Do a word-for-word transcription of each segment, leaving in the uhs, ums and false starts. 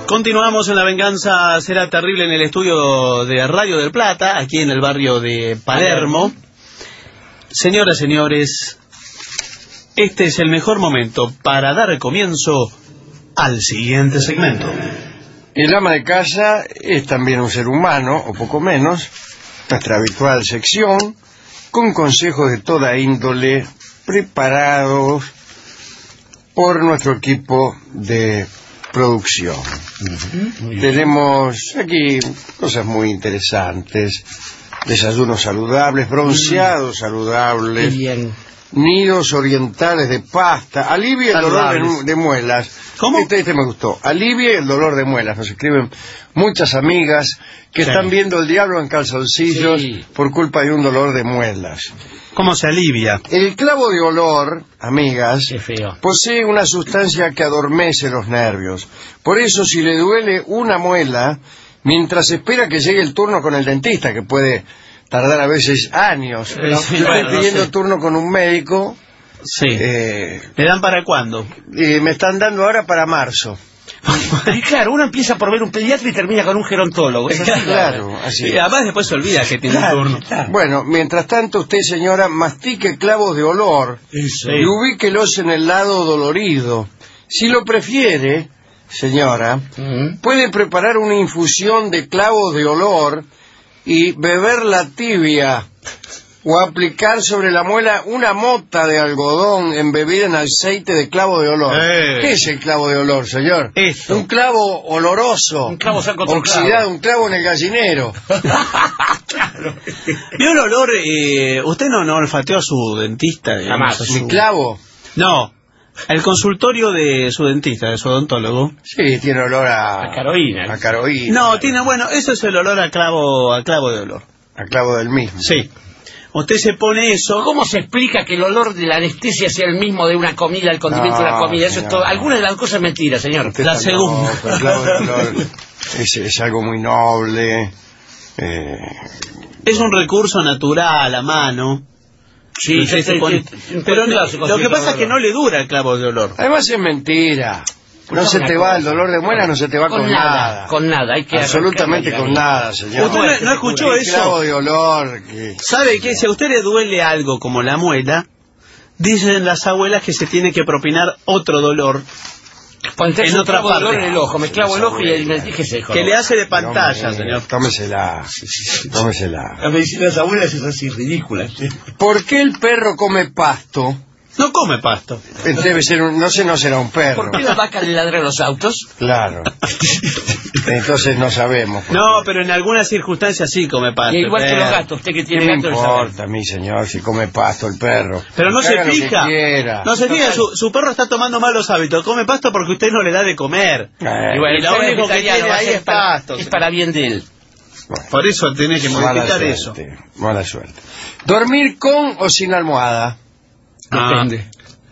Continuamos en La Venganza Será Terrible en el estudio de Radio del Plata, aquí en el barrio de Palermo. Señoras, señores, este es el mejor momento para dar comienzo al siguiente segmento. El ama de casa es también un ser humano, o poco menos, nuestra habitual sección, con consejos de toda índole, preparados por nuestro equipo de producción. Uh-huh. Tenemos aquí cosas muy interesantes: desayunos saludables, bronceados uh-huh. saludables, bien. Nidos orientales de pasta, alivia el dolor de, de muelas. ¿Cómo? Este, este me gustó. Alivia el dolor de muelas. Nos escriben muchas amigas que sí. están viendo El diablo en calzoncillos sí. por culpa de un dolor de muelas. ¿Cómo se alivia? El clavo de olor, amigas, Qué feo. posee una sustancia que adormece los nervios. Por eso, si le duele una muela, mientras espera que llegue el turno con el dentista, que puede tardar a veces años, pero, sí, bueno, estoy pidiendo no sé. turno con un médico. Sí. Eh, ¿Le dan para cuándo? Y me están dando ahora para marzo. Y claro, uno empieza por ver un pediatra y termina con un gerontólogo. Es así, claro, así. Y además después se olvida que tiene claro, un turno. Claro. Bueno, mientras tanto usted, señora, mastique clavos de olor Eso. y ubíquelos en el lado dolorido. Si lo prefiere, señora, Uh-huh. puede preparar una infusión de clavos de olor y beberla tibia, o aplicar sobre la muela una mota de algodón embebida en aceite de clavo de olor. Eh. ¿Qué es el clavo de olor, señor? Esto. Un clavo oloroso, Un clavo saca otro oxidado, clavo. un clavo en el gallinero. Claro. ¿Vio el olor? Eh, ¿Usted no, no olfateó a su dentista? Digamos, Jamás. a su... ¿Mi clavo? No, el consultorio de su dentista, de su odontólogo. Sí, tiene olor a... A caroína. A caroína. No, tiene, bueno, eso es el olor a clavo, a clavo de olor. A clavo del mismo. Sí. Usted se pone eso. ¿Cómo se explica que el olor de la anestesia sea el mismo de una comida, el condimento No, de una comida? Eso señor. es todo. Alguna de las cosas es mentira, señor. Usted La está segunda. loco, el clavo de olor es, es algo muy noble. Eh, Es un recurso natural, a mano. Sí, Usted sí, se sí, pone- sí, sí, Pero sí, no- sí, lo que sí, pasa es sí, que no le dura el clavo de olor. además es mentira. No se una te va cosa. el dolor de muela, no se te va con, Con nada, con nada, hay que absolutamente arrancarla con de ahí. nada, señor. ¿Usted no- no escuchó El eso? clavo de olor. Que... ¿Sabe qué? Si a usted le duele algo como la muela, dicen las abuelas que se tiene que propinar otro dolor Ponte en un otra clavo de olor parte. en el ojo, me clavo el ojo y me dije seco. que le hace de Hombre, pantalla, señor. Tómesela, tómesela. La medicina de las abuelas es así, ridícula. ¿Por qué el perro come pasto? No come pasto. Debe ser un, no sé, no será un perro. ¿Por qué la vaca le ladra a los autos? Claro. Entonces no sabemos. por No, qué. pero en algunas circunstancias sí come pasto. Y igual el que los perro. gatos, usted que ¿Qué tiene me gato lo sabe. importa a mí, señor, si come pasto el perro? Pero no Que se haga lo que fija. quiera. No se fija, su, su perro está tomando malos hábitos. Come pasto porque usted no le da de comer. Eh, Y bueno, Y lo el único que vegetariano tiene va a ahí ser es para- pasto, Es señor. para bien de él. bueno, Por eso tiene que mala modificar eso. suerte, mala suerte. ¿Dormir con o sin almohada? Ah. Depende.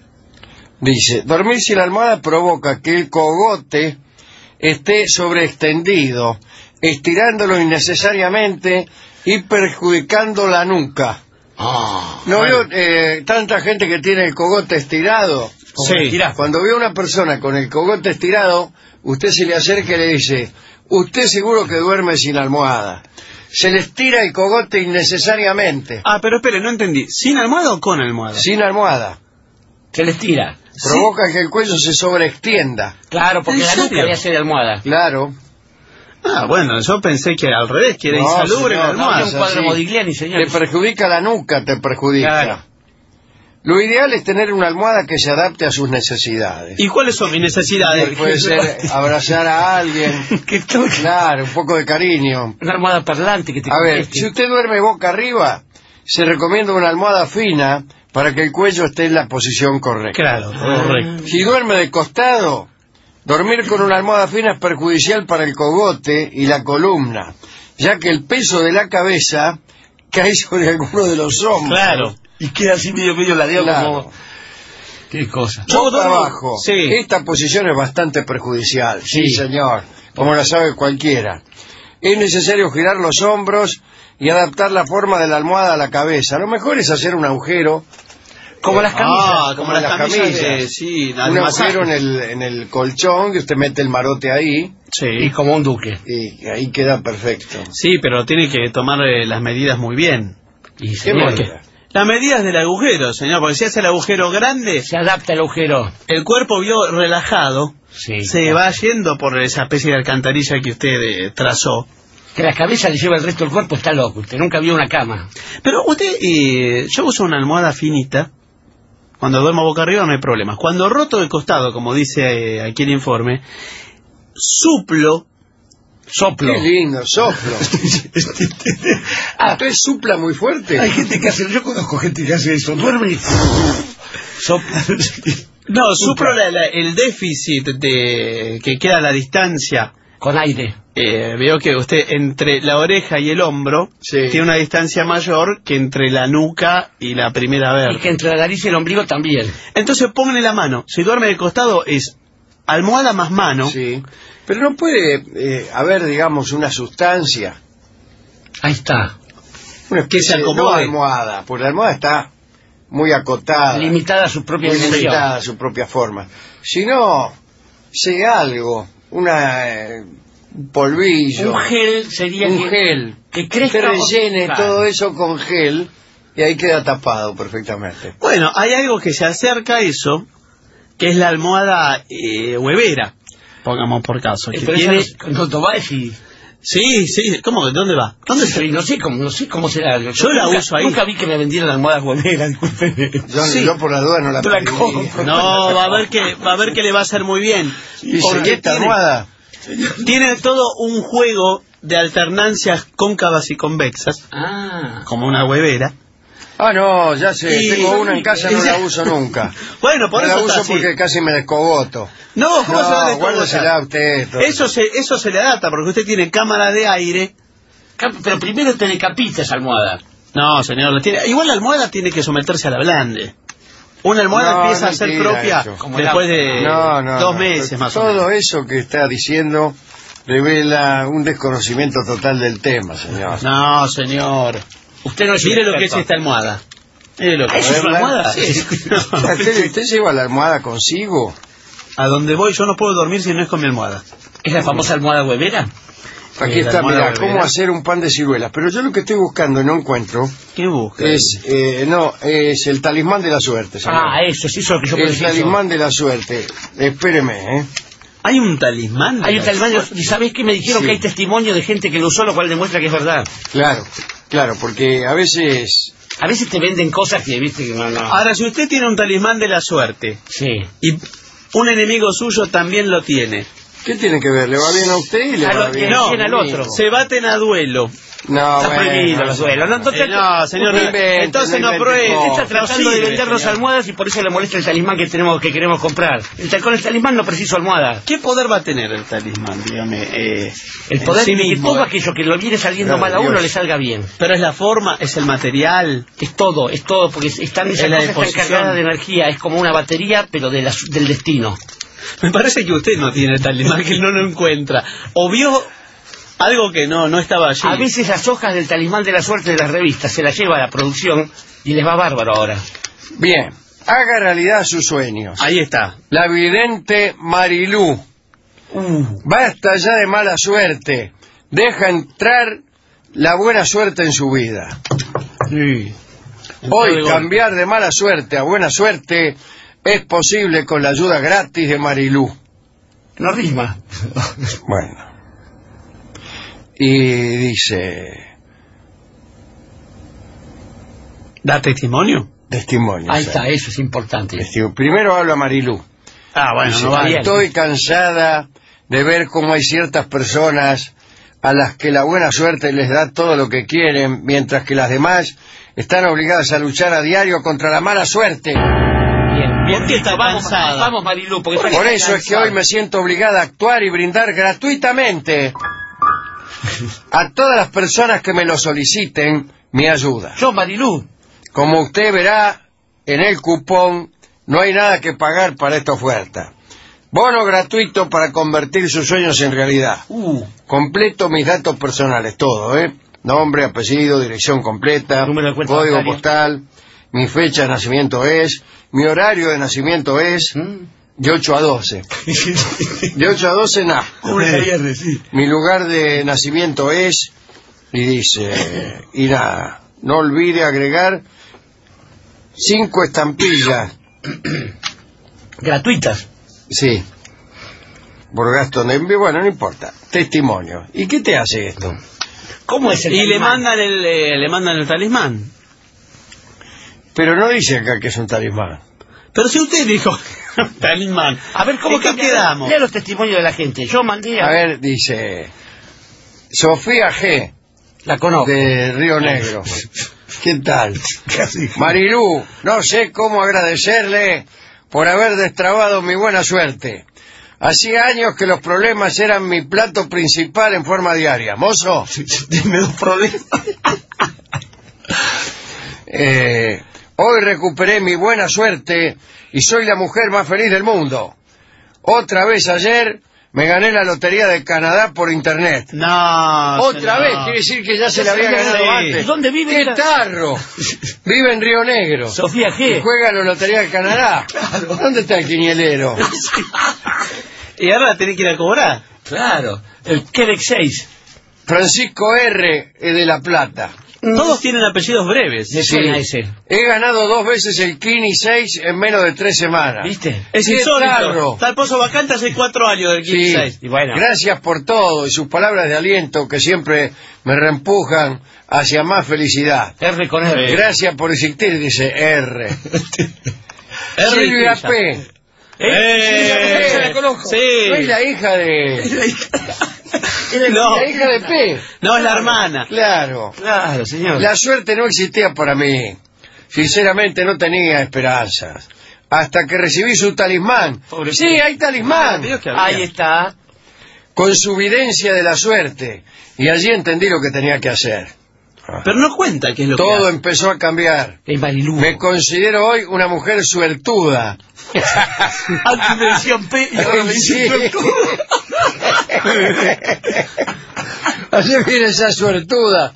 Dice, dormir sin almohada provoca que el cogote esté sobreextendido, estirándolo innecesariamente y perjudicando la nuca. Ah, ¿No bueno. veo eh, tanta gente que tiene el cogote estirado? Sí. Tirá. Cuando ve a una persona con el cogote estirado, usted se le acerca y le dice, usted seguro que duerme sin almohada. Se le estira el cogote innecesariamente. Ah, pero espere, no entendí. ¿Sin almohada o con almohada? Sin almohada. Se les tira. Provoca que el cuello se sobreextienda. Claro, porque ¿En la nuca serio? le hace de almohada. Claro. Ah, bueno, yo pensé que al revés, que era No, insalubre señor, la no, No, almohada. había un cuadro así. Modigliani, señor. Te perjudica la nuca, te perjudica. Claro. Lo ideal es tener una almohada que se adapte a sus necesidades. ¿Y cuáles son mis necesidades? Puede ser abrazar a alguien. Que tú- Claro, un poco de cariño. Una almohada parlante que te A ver, conteste. si usted duerme boca arriba, se recomienda una almohada fina para que el cuello esté en la posición correcta. Claro, correcto. Si duerme de costado, dormir con una almohada fina es perjudicial para el cogote y la columna, ya que el peso de la cabeza cae sobre alguno de los hombros. Claro. Y queda así medio medio ladeado Claro. como... Qué cosa. Boca duermo- abajo. Sí. Esta posición es bastante perjudicial. Sí, Sí. señor. Como la sabe cualquiera. Es necesario girar los hombros y adaptar la forma de la almohada a la cabeza. Lo mejor es hacer un agujero. Como las camisas. Ah, como, como las las camisas, camisas. de- sí, un al masaje. agujero en el, en el colchón, que usted mete el marote ahí. Sí. Y como un duque. Y ahí queda perfecto. Sí, pero tiene que tomar eh, las medidas muy bien. Y ¿Qué señor, medida? Las medidas del agujero, señor, porque si hace el agujero grande, se adapta el agujero. el cuerpo vio relajado, Sí. se va yendo por esa especie de alcantarilla que usted eh, trazó. Que la cabeza le lleva el resto del cuerpo, está loco. Usted nunca vio una cama. Pero usted, eh, yo uso una almohada finita. Cuando duermo boca arriba no hay problema. Cuando roto de costado, como dice eh, aquí el informe, suplo. Soplo. Qué lindo, soplo. Ah, ¿Usted supla muy fuerte? hay gente que hace, yo conozco gente que hace eso, duerme y sopla. No, suplo la- la- el déficit de que queda a la distancia. Con aire. Eh, veo que usted entre la oreja y el hombro Sí. tiene una distancia mayor que entre la nuca y la primera Y vértebra. que entre la nariz y el ombligo también. Entonces póngale la mano. Si duerme de costado es almohada más mano. Sí. Pero no puede eh, haber, digamos, una sustancia, Ahí está. una Que se especie de- no acomode. almohada, porque la almohada está muy acotada, Limitada a su propia muy dimensión. limitada a su propia forma. Si no, sea algo, una eh, un polvillo, Un gel sería un que, gel, que crezca. usted rellene Claro. todo eso con gel y ahí queda tapado perfectamente. Bueno, hay algo que se acerca a eso, que es la almohada eh, huevera, pongamos por caso. Eh, Que pero tiene... esa no, no va a decir. Sí, sí, ¿cómo? ¿Dónde va? ¿Dónde se... Sí, no sé cómo, no sé cómo será. Yo, Yo la nunca, uso ahí. Nunca vi que me vendieran almohadas hueveras, disculpe. Yo, Sí. yo por la duda no la No la pediría. compro. No, va a ver que va a ver que le va a hacer muy bien. Y Porque si esta tiene- almohada, Tiene todo un juego de alternancias cóncavas y convexas, Ah. como una huevera. ah no, ya sé, Y- tengo una en casa, no y- la uso nunca. Bueno, por no eso la está uso así. porque casi me descogoto. No, ¿cómo se va a No, descogotar? guárdesela a usted. todo. Eso se, eso se le adapta, porque usted tiene cámara de aire. Cap- Pero primero te decapita esa almohada. No, señor, la tiene... igual la almohada tiene que someterse a la blande. Una almohada No, empieza no a ser mentira propia eso. Como el después agua. de No, no, dos no. meses más o Todo menos. eso que está diciendo revela un desconocimiento total del tema, señor. No, señor. Usted no es Mire lo que es experto. esta almohada. Mire lo que Ah, ¿eso es una almohada? Sí. ¿Usted, usted lleva la almohada consigo? A donde voy yo no puedo dormir si no es con mi almohada. ¿Es la famosa almohada huevera? Aquí Eh, la está, almohada mira, bebera. cómo hacer un pan de ciruelas. Pero yo lo que estoy buscando y no encuentro ¿Qué busca? es, eh, no, es el talismán de la suerte, señor. Ah, eso, sí, eso es lo que yo el preciso. talismán de la suerte. Espéreme, ¿eh? ¿Hay un talismán? Hay un talismán, y ¿sabés qué? Me dijeron Sí. que hay testimonio de gente que lo usó, lo cual demuestra que es verdad. Claro, claro, porque a veces... A veces te venden cosas que, viste, que no, no. Ahora, si usted tiene un talismán de la suerte Sí. y un enemigo suyo también lo tiene, ¿Qué tiene que ver? ¿Le va bien a usted y le A va lo- bien no, a bien al mí? otro. se baten a duelo. No, Está bueno, prohibido los duelos. No, no, Eh, no, señor, no no- invente, entonces no no invente pruebe. cosas. Está No tratando de sirve, vendernos señor. almohadas y por eso le molesta el talismán que tenemos que queremos comprar. El tal- con el talismán no preciso almohada. ¿Qué poder va a tener el talismán? Dígame. Eh, El en poder sí de que mismo, todo eh. aquello que lo viene saliendo Claro, mal a uno Dios. le salga bien. Pero es la forma, es el material. Es todo, es todo, porque están Es esas la cosas están disposición. cargadas de energía, es como una batería, pero de la- del destino. Me parece que usted no tiene talismán, que no lo encuentra. O vio algo que no, no estaba allí. A veces las hojas del talismán de la suerte de las revistas se las lleva a la producción y les va bárbaro ahora. Bien, haga realidad sus sueños. Ahí está. La vidente Marilú. Basta ya de mala suerte. Deja entrar la buena suerte en su vida. Sí. Hoy cambiar de mala suerte a buena suerte es posible con la ayuda gratis de Marilú. No rima. Bueno. Y dice... ¿Da testimonio? Testimonio. Ahí sí. está, eso es importante. Testigo. Primero habla Marilú. Ah, bueno, Dice, no vale. estoy cansada de ver cómo hay ciertas personas a las que la buena suerte les da todo lo que quieren, mientras que las demás están obligadas a luchar a diario contra la mala suerte. Bien, bien. ¿Por qué está vamos, cansada? vamos, Marilu, porque está Por eso es que cansada. hoy me siento obligada a actuar y brindar gratuitamente a todas las personas que me lo soliciten mi ayuda. Yo, Marilu, Como usted verá en el cupón, no hay nada que pagar para esta oferta. Bono gratuito para convertir sus sueños en realidad. uh, Completo mis datos personales, todo, ¿eh? Nombre, apellido, dirección completa, Número de cuenta código bancaria. postal, mi fecha de nacimiento es, mi horario de nacimiento es, ¿Mm? De ocho a doce. De ocho a doce, nada. Sí. Mi lugar de nacimiento es... Y dice... Y nada. No olvide agregar... Cinco estampillas. Gratuitas. Sí. Por gasto de envío. Bueno, no importa. Testimonio. ¿Y qué te hace esto? ¿Cómo es el Y le talismán? mandan el, eh, le mandan el talismán. Pero no dice acá que es un talismán. Pero si usted dijo talismán. A ver, ¿cómo ¿En qué que quedamos? Lea los testimonios de la gente. Yo mandé a... A ver, dice... Sofía G. La conozco. De Río Negro. ¿Qué tal? Marilú, no sé cómo agradecerle por haber destrabado mi buena suerte. Hacía años que los problemas eran mi plato principal en forma diaria. Mozo, Dime dos problemas. eh, hoy recuperé mi buena suerte y soy la mujer más feliz del mundo. Otra vez ayer me gané la lotería de Canadá por internet. No. Otra señor. vez, quiere decir que ya se la había Sí. ganado antes. ¿Dónde vive ¡Qué esta- tarro! Vive en Río Negro. Sofía Y G. juega en la Lotería de Canadá. ¿Dónde está el quinielero? Y ahora la tenés que ir a cobrar. Claro. El Quebec seis. Francisco R. es de La Plata. Todos tienen apellidos breves. Me suena ese. He ganado dos veces el Kini seis en menos de tres semanas. ¿Viste? Es ¡Qué insólito. tarro! Está el pozo vacante hace cuatro años del Sí. quince. Y bueno. Gracias por todo y sus palabras de aliento que siempre me reempujan hacia más felicidad. R con R. Gracias por existir, dice R. R. Silvia Quilla. P. ¿Eh? Eh, Sí, la conozco. Sí. ¿No es la hija de... No. La hija de P? No, es la hermana. Claro. Claro, señor. La suerte no existía para mí. Sinceramente no tenía esperanzas. Hasta que recibí su talismán. Pobre Sí, P. hay talismán. Dios que había. Ahí está. Con su videncia de la suerte. Y allí entendí lo que tenía que hacer. Pero no cuenta qué es lo que Todo hace. empezó a cambiar. Es Marilú. Me considero hoy una mujer suertuda. Antes me decían P y ahora me dicen Sí. Así viene esa suertuda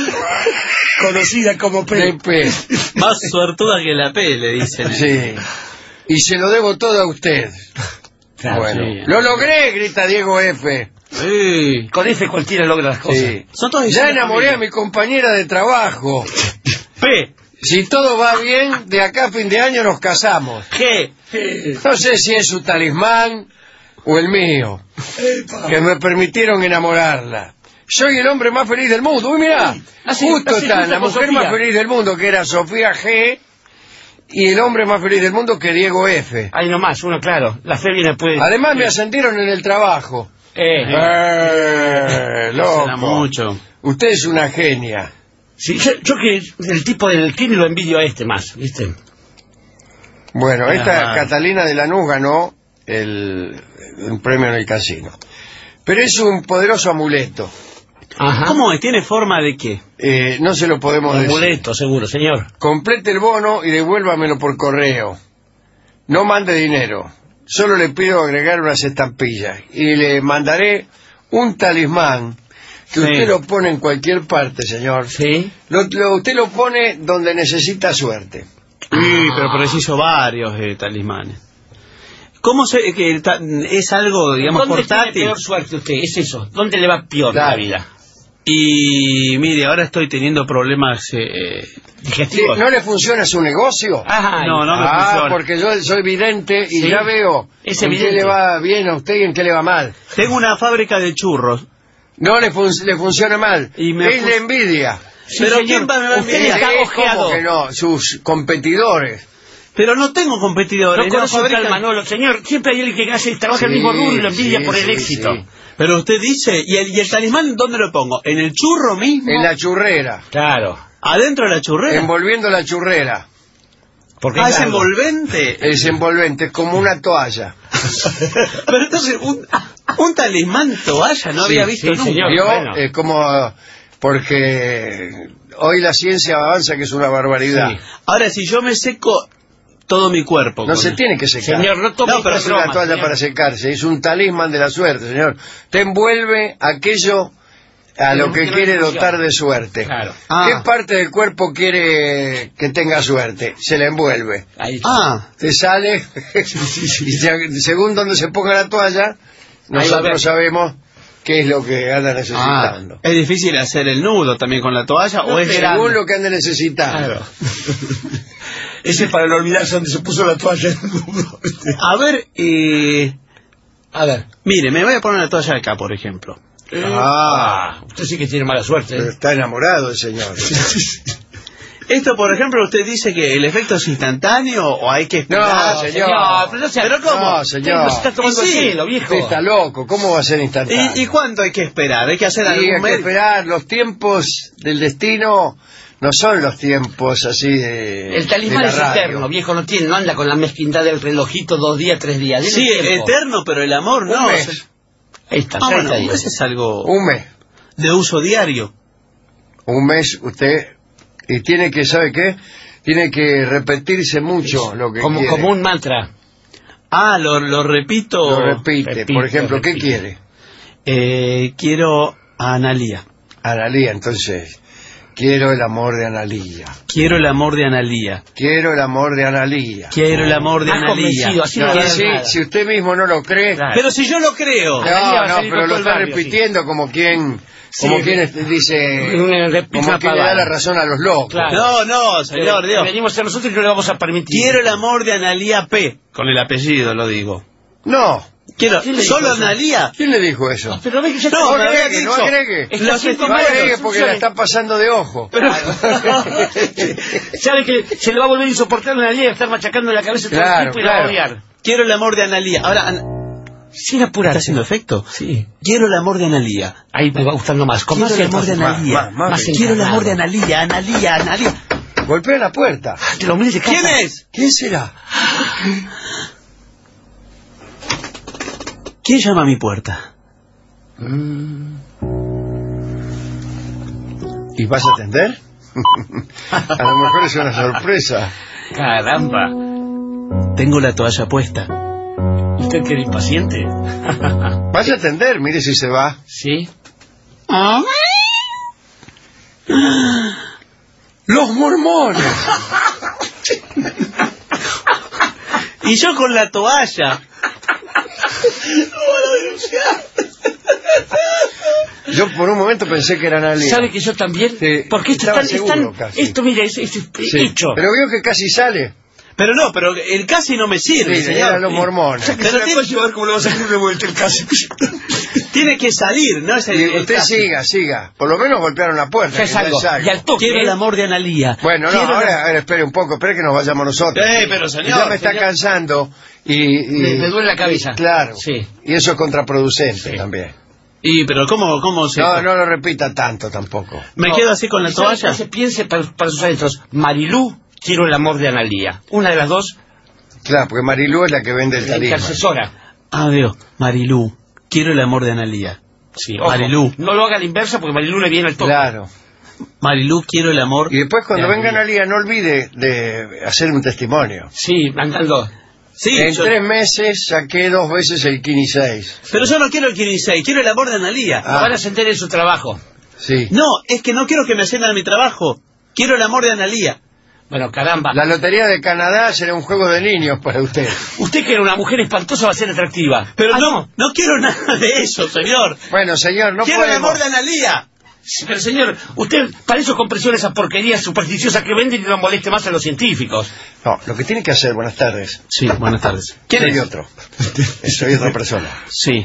conocida como P. de P. Más suertuda que la P, le dicen. Sí. Y se lo debo todo a usted. Claro, Bueno, sí. lo logré, grita Diego F. Sí. Con F cualquiera logra las cosas. Sí. Son todos Ya diciendo enamoré a familia. mi compañera de trabajo. P. Si todo va bien, de acá a fin de año nos casamos. G. No sé si es su talismán o el mío, que me permitieron enamorarla. Soy el hombre más feliz del mundo. Uy, mirá, Así- justo así está justo la con mujer Sofía. más feliz del mundo, que era Sofía G, y el hombre más feliz del mundo, que Diego F. Ahí nomás, uno claro. La fe viene después. Además me ascendieron en el trabajo. Eh. Eh, Será loco. mucho. Usted es una genia. Sí, yo, yo que el tipo del Kini lo envidio a este más, ¿viste? Bueno, esta Ah. Catalina de Lanús ganó el, un premio en el casino. Pero es un poderoso amuleto. Ajá. ¿Cómo es? ¿Tiene forma de qué? Eh, no se lo podemos decir. Amuleto, seguro, señor. Complete el bono y devuélvamelo por correo. No mande dinero. Solo le pido agregar unas estampillas. Y le mandaré un talismán que Sí. usted lo pone en cualquier parte, señor. Sí. Lo, lo- usted lo pone donde necesita suerte. Sí, pero preciso varios eh, talismanes. ¿Cómo se, que ta- es algo, digamos, ¿Dónde tiene portátil? peor suerte usted? Es eso. ¿Dónde le va peor Claro. la vida? Y mire, ahora estoy teniendo problemas. Eh, ¿Qué, Digestivos. ¿No le funciona su negocio? Ajá. No, no me ah, funciona. porque yo soy vidente y Sí. ya veo Es en qué evidente. le va bien a usted y en qué le va mal. tengo una fábrica de churros. No le, fun- le funciona mal. Y me es fun- la envidia. Sí, Pero señor. ¿quién va a me va a Usted envidiar? está Eh, ¿cómo ojeado. que no? Sus competidores. Pero no tengo competidores. No no conoce fabrican- tal Manolo. Señor, siempre hay alguien que hace, trabaja en el mismo Sí, rubro y lo envidia sí, por el sí, éxito. sí. Pero usted dice, ¿y el, y el talismán dónde lo pongo? ¿En el churro mismo? En la churrera. Claro. ¿Adentro de la churrera? Envolviendo la churrera. Porque Ah, es es largo. envolvente. Es envolvente, es como una toalla. Pero entonces, un, un talismán toalla no Sí, había visto sí, nunca. señor. Yo, bueno. es como... Porque hoy la ciencia avanza, que es una barbaridad. Sí. Ahora, si yo me seco todo mi cuerpo. No con- se tiene que secar. Señor, no tome No, pero esta es una broma, toalla señor. para secarse. Es un talismán de la suerte, señor. Te envuelve aquello a lo no, que no quiere ilusión. dotar de suerte. Claro. Ah. ¿Qué parte del cuerpo quiere que tenga suerte? Se la envuelve. Ahí está. Ah, Te sale, y se- según donde se ponga la toalla, Ahí va a ver. nosotros sabemos qué es lo que anda ah, necesitando. es difícil hacer el nudo también con la toalla o es Según grande. lo que ande necesitando. Claro. Ese es para no olvidarse donde se puso la toalla. A ver, eh, A ver. mire, me voy a poner la toalla acá, por ejemplo. Ah, Ah, usted sí que tiene mala suerte. pero ¿eh? está enamorado el señor. Esto, por ejemplo, usted dice que el efecto es instantáneo o hay que esperar. No, señor. pero, no sea- ¿Pero cómo? No, Usted señor. nos está tomando Y el sí, cielo, viejo. Usted está loco, ¿cómo va a ser instantáneo? ¿Y, ¿Y cuánto hay que esperar? ¿Hay que hacer Y algún hay que médico? esperar, los tiempos del destino no son los tiempos así de El talismán de la es radio. eterno, viejo, no tiene, no anda con la mezquindad del relojito dos días, tres días. Dele Sí, tiempo. eterno, pero el amor Un no. mes. Se- Ahí está, Ah, treinta bueno, días. ese es algo Un mes. de uso diario. Un mes usted, y tiene que, ¿sabe qué? Tiene que repetirse mucho lo que como, quiere. como un mantra. Ah, lo, lo repito. Lo repite. repite, Por ejemplo, ¿qué repite. quiere? Eh, quiero a Analía. Analía, entonces, quiero el amor de Analía. Quiero el amor de Analía. Quiero el amor de Analía. Quiero el amor de Más Analía. convencido, así no No, va a dar si, nada. si usted mismo no lo cree, Claro. Pero si yo lo creo. Analía va no, a no, salir pero con lo todo el está barrio, repitiendo como quien, como Sí. quien este, dice, Una repisa como quien le da pavada. la razón a los locos. Claro. No, no, señor, Eh, Dios. venimos a nosotros y no le vamos a permitir. Quiero el amor de Analía P. Con el apellido lo digo. No, Quiero ¿Quién le dijo solo eso? Analía. ¿quién le dijo eso? Pero ve que ya No, No me había agregue, no dicho. agregue. Es que Los así No como agregue las porque la instrucciones. está pasando de ojo. Sabe que se le va a volver insoportable una ley a estar machacando en la cabeza todo Claro, el tiempo y la va a claro. odiar. Quiero el amor de Analía. Ahora, An- Sin ¿está apurarse. haciendo efecto? Sí. Quiero el amor de Analía. Ahí me va gustando más. Con Quiero más el amor de énfasis. Analía. Más, más, más Quiero el encarnado. amor de Analía, Analía, Analía. Golpea la puerta. Te lo mires de casa. ¿Quién es? ¿Quién será? ¿Quién llama a mi puerta? ¿Y vas a atender? A lo mejor es una sorpresa. Caramba. Tengo la toalla puesta. ¿Usted que era impaciente? Vaya a atender, mire si se va. Sí. ¡Los mormones! Y yo con la toalla. Yo por un momento pensé que eran aliens. ¿Sabe que yo también? Sí, Porque esto, estaba es tan- es seguro tan- casi. esto, mira, es, es- es Sí, hecho. pero veo que casi sale. Pero no, pero el casi no me sirve, Sí, señor. eran los mormones. Pero tiene, llevar como le va a salir de vuelta el caso. tiene que salir, ¿no? Es el, Y el usted casi. siga, siga. Por lo menos golpearon la puerta. Ya es que algo. es algo. Y al toque. Quiero el ¿eh? amor de Analía. Bueno, no, Quiero ahora, la- ahora espere un poco, espere que nos vayamos nosotros. Eh, pero señor, Ya me está señor. cansando y... y- Me- me duele la cabeza. y- claro. Sí. Y eso es contraproducente Sí. también. Y, pero ¿cómo, cómo se...? No, no lo repita tanto tampoco. Me No. quedo así con la ¿Y sabe toalla. qué se piense para, para sus adentros? Marilú, quiero el amor de Analía. Una de las dos, Claro, porque Marilú es la que vende el la talismán. intercesora. Adiós, Marilú. Quiero el amor de Analía. Sí, ojo, Marilú. no lo haga a la inversa porque Marilú le viene al toque. Claro. Marilú, quiero el amor. Y después cuando de venga Analía. Analía, no olvide de hacer un testimonio. Sí, andando. Sí, en yo- tres meses saqué dos veces el quince seis. pero yo no quiero el quince seis, quiero el amor de Analía. Ah. Lo van a sentir en su trabajo. Sí. No, es que no quiero que me asciendan mi trabajo. Quiero el amor de Analía. Bueno, caramba. La lotería de Canadá será un juego de niños para usted. Usted que era una mujer espantosa va a ser atractiva. Pero Ah, no, no quiero nada de eso, señor. Bueno, señor, no quiero el podemos. amor de Analía. Sí, pero señor, usted para eso compresiona esa porquería supersticiosa que venden y no moleste más a los científicos. No, lo que tiene que hacer, buenas tardes. Sí, buenas tardes. ¿Quién soy otro? Soy otra persona. Sí.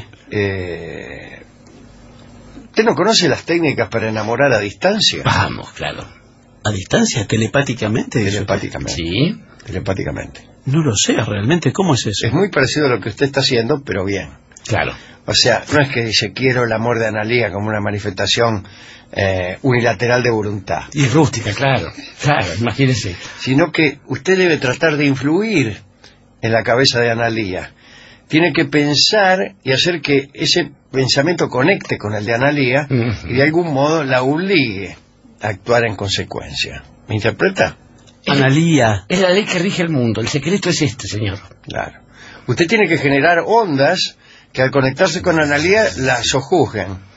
Eh, ¿Usted no conoce las técnicas para enamorar a distancia? Vamos, claro. ¿A distancia, telepáticamente? Telepáticamente. Sí. Telepáticamente. No lo sé, realmente, ¿cómo es eso? Es muy parecido a lo que usted está haciendo, pero bien. Claro. O sea, no es que dice quiero el amor de Analía como una manifestación eh, unilateral de voluntad, Y rústica, claro. Claro, imagínese. sino que usted debe tratar de influir en la cabeza de Analía. Tiene que pensar y hacer que ese pensamiento conecte con el de Analía Ujú. y de algún modo la obligue a actuar en consecuencia. ¿Me interpreta? Analía. Es la ley que rige el mundo. El secreto es este, señor. Claro. Usted tiene que generar ondas que al conectarse con Analía la sojuzguen.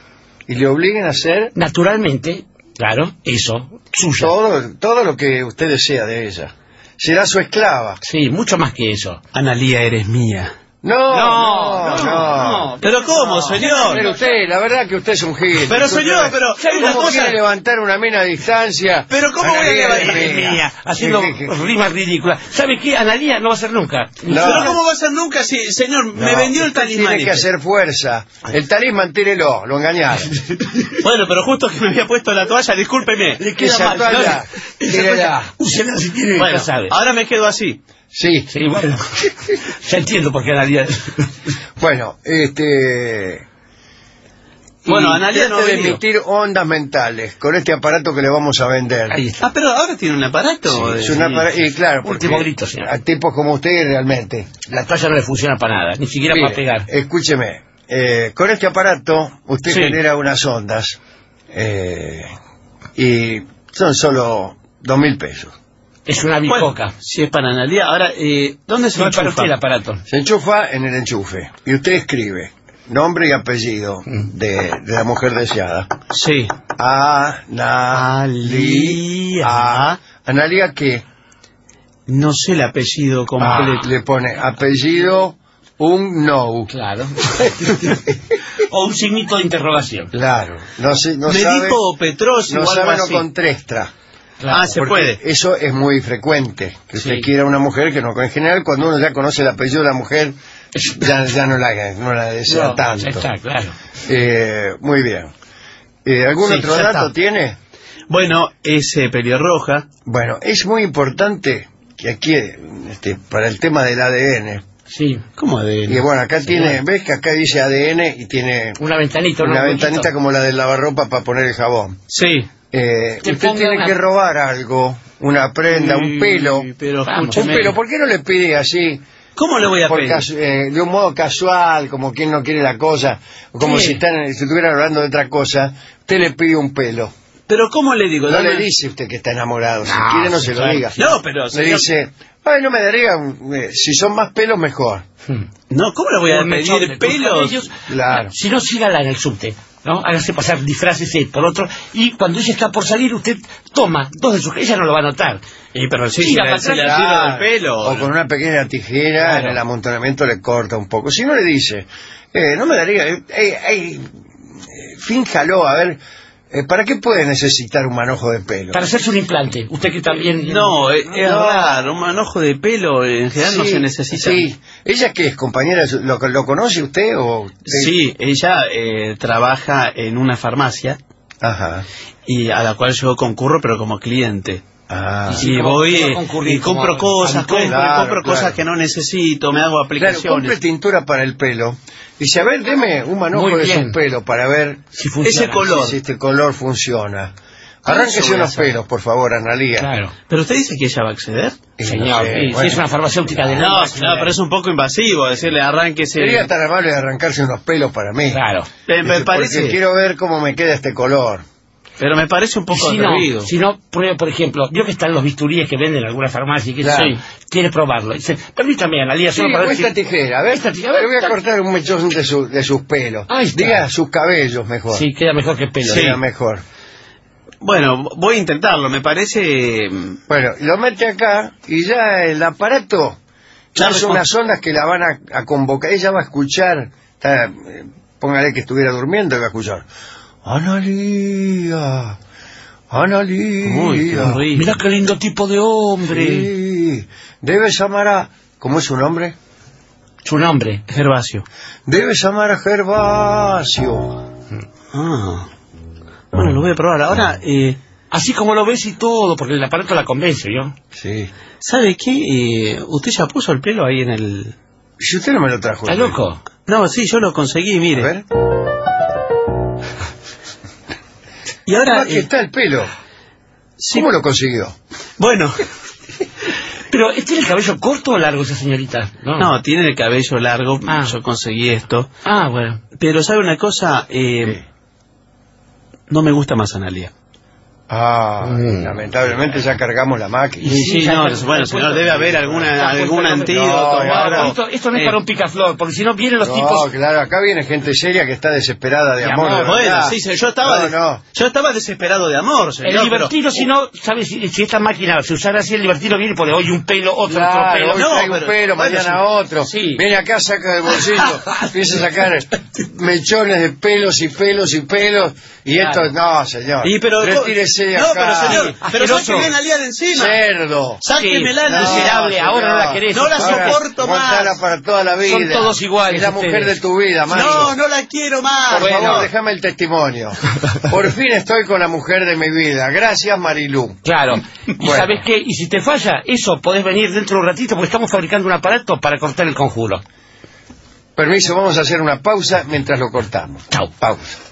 y le obliguen a hacer Naturalmente, claro, eso, suya. todo, todo lo que usted desea de ella. Será su esclava. Sí, mucho más que eso. Analía, eres mía. No, No, no, no, no. ¿Pero cómo, Pero señor? usted, la verdad que usted es un gil. Pero, señor, pero... una ¿Cómo cosa... quiere levantar una mina a distancia? Pero ¿cómo voy a Analía, levantar? eres Es mía, haciendo Sí, sí, sí. rimas ridículas. ¿Sabe qué? Analía no va a ser nunca. No. ¿Pero cómo va a ser nunca si, señor, me No, vendió el usted talismán? Tiene que este? hacer fuerza. El talismán, tírelo, lo engañaron. Bueno, pero justo que me había puesto la toalla, discúlpeme. Le queda Esa mal, toalla, ¿no? tírela. Úsela si tiene, Bueno, ya sabe. ahora me quedo así. Sí. Sí, bueno. Ya entiendo por qué Analía... Bueno, este... Bueno, y Analía no ha trate de venido. emitir ondas mentales con este aparato que le vamos a vender. Ahí está. Ah, pero ahora tiene un aparato. Sí, de- es una apara- y claro, porque Último grito, señor. a tipos como usted realmente. La toalla no le funciona para nada, ni siquiera Mire, para pegar. Escúcheme, eh, con este aparato usted Sí. genera unas ondas eh, y son solo dos mil pesos. Es una Bueno, bicoca. si es para Analía. Ahora, eh, ¿dónde se No es para enchufa? usted el aparato. Se enchufa en el enchufe y usted escribe nombre y apellido de, de la mujer deseada. Sí. Analía. Analía. ¿Analía qué? No sé el apellido Ah, completo. le pone apellido un no. Claro. O un signito de interrogación. Claro. No, sé, no me sabe, dijo Petrosio no o algo sabe no así. contrestra. Ah, se Porque puede. Eso es muy frecuente. Que usted Sí. quiera una mujer que no. En general, cuando uno ya conoce el apellido de la mujer, ya, ya no, la, no la desea No, tanto. ya está, claro. Eh, muy bien. Eh, ¿Algún Sí, otro ya dato está. tiene? Bueno, es eh, pelirroja. Bueno, es muy importante que aquí, este, para el tema del A D N, Sí. ¿Cómo de...? y bueno, acá Sí, tiene, bueno. ves que acá dice A D N y tiene Una ventanita, una un ventanita huequito. como la del lavarropa para poner el jabón. Sí. Eh, Que usted ponga tiene una- que robar algo, una prenda, un pelo. Sí, pero Vamos. Un escúcheme. pelo, ¿por qué no le pide así? ¿Cómo le voy a Por pedir? casu- eh, de un modo casual, como quien no quiere la cosa, o como Sí. si, están, si estuvieran hablando de otra cosa, usted le pide un pelo. Pero ¿cómo le digo? No Dame- le dice usted que está enamorado, si No, quiere no sí, se lo claro. diga. No, pero... Le señor- dice, ay, no me daría, un- eh, si son más pelos mejor. Hmm. No, ¿cómo le voy a Un mechón pedir de tus pelos? cabellos. Claro. Si no, sígala en el subte, ¿no? Hágase pasar, disfrácese por otro. Y cuando ella está por salir, usted toma dos de sus... Ella no lo va a notar. Y pero sí, Sí, si la le, si le patrona- tiro del pelo. O con una pequeña tijera Claro. en el amontonamiento le corta un poco. Si no le dice, eh, no me daría, eh, eh, eh, fínjalo, a ver, eh, ¿para qué puede necesitar un manojo de pelo? Para hacerse un implante. Usted que también... No, es, es No. raro, un manojo de pelo en general no Sí, se necesita. Sí. ¿Ella qué es, compañera? ¿Lo, lo conoce usted o...? usted? Sí, ella eh, trabaja en una farmacia Ajá. y a la cual yo concurro pero como cliente. Ah. Sí, Y como- voy como eh, concurrir y compro como cosas, habitual. compro, Claro, compro claro. cosas que no necesito, me hago Claro, aplicaciones. compre tintura para el pelo. Dice, a ver, deme un manojo Muy de bien. su pelo para ver Si funciona. Ese color. si este color funciona. Eso Arránquese voy a unos hacer. pelos, por favor, Analía. Claro. Pero usted dice que ella va a acceder. Y no Señor, sé, sí, si bueno. es una farmacéutica de No, lengua, no, pero es un poco invasivo decirle arránquese. Sería tan amable de arrancarse unos pelos para mí. Claro. Me, me Dice, parece, Porque quiero ver cómo me queda este color. pero me parece un Y poco si no, atrevido. si no, pruebe, por ejemplo, vio que están los bisturíes que venden en alguna farmacia y que Claro. sí, quiere probarlo. Dice, permítame, Analía, Sí, solo para o ver si... esta tijera. A ver, Esta tijera, a ver, le voy a ta- cortar un mechón de, su- de sus pelos. Ahí está. Diga sus cabellos mejor. Sí, queda mejor que pelo. Queda Sí. mejor. Bueno, voy a intentarlo, me parece... mm, Bueno, lo mete acá y ya el aparato ya Claro, son con- unas ondas que la van a, a convocar. Ella va a escuchar, está, eh, póngale que estuviera durmiendo y va a escuchar. Analía, Analía. Uy, qué horrible. Mira qué lindo tipo de hombre. Sí, debes amar a... ¿Cómo es su nombre? Su nombre. Gervasio. Debes amar a Gervasio. Ah. Bueno, lo voy a probar. Ahora, eh, Así como lo ves y todo, porque el aparato la convence, ¿yo? Sí. ¿sabe qué? Eh, ¿Usted ya puso el pelo ahí en el...? Si usted no me lo trajo. ¿Está loco? No, sí, yo lo conseguí, A mire. ver. Y ahora... Aquí eh, está el pelo. sí, ¿Cómo lo consiguió? bueno, Pero, ¿tiene el cabello corto o largo esa señorita? No. no, tiene el cabello largo, Ah. yo conseguí esto. Ah, bueno. Pero ¿sabe una cosa? Eh, no me gusta más Analia. Ah, mm. lamentablemente ya cargamos la máquina. Sí, sí, no, bueno, señor, debe haber alguna, algún antídoto. No, no, esto, esto no es eh, para un picaflor, porque si no vienen los no, tipos... No, claro, acá viene gente seria que está desesperada de, de amor. amor. Bueno, sí, yo estaba, no, no. yo estaba desesperado de amor, señor. El libertino, pero... si no, ¿sabes? Si, si esta máquina se usara así, el libertino viene y pone hoy un pelo, otro, claro, otro pelo. Hoy no, traigo pero, un pelo, bueno, mañana sí. otro. Sí. Viene acá, saca del bolsillo, empieza a sacar mechones de pelos y pelos y pelos. Y claro. esto, no, señor. Y pero, retírese no, acá. pero señor, pero sáqueme la liada de encima. Cerdo. Sáquemela sí, miserable, no, ahora no la querés. No la ahora, soporto más. Para toda la vida. Son todos iguales. Es la ustedes. mujer de tu vida, Mario. No, no la quiero más. Por bueno. favor, déjame el testimonio. Por fin estoy con la mujer de mi vida. Gracias, Marilú. Claro. ¿Y bueno. sabes qué? Y si te falla, eso podés venir dentro de un ratito porque estamos fabricando un aparato para cortar el conjuro. Permiso, vamos a hacer una pausa mientras lo cortamos. Chau. Pausa.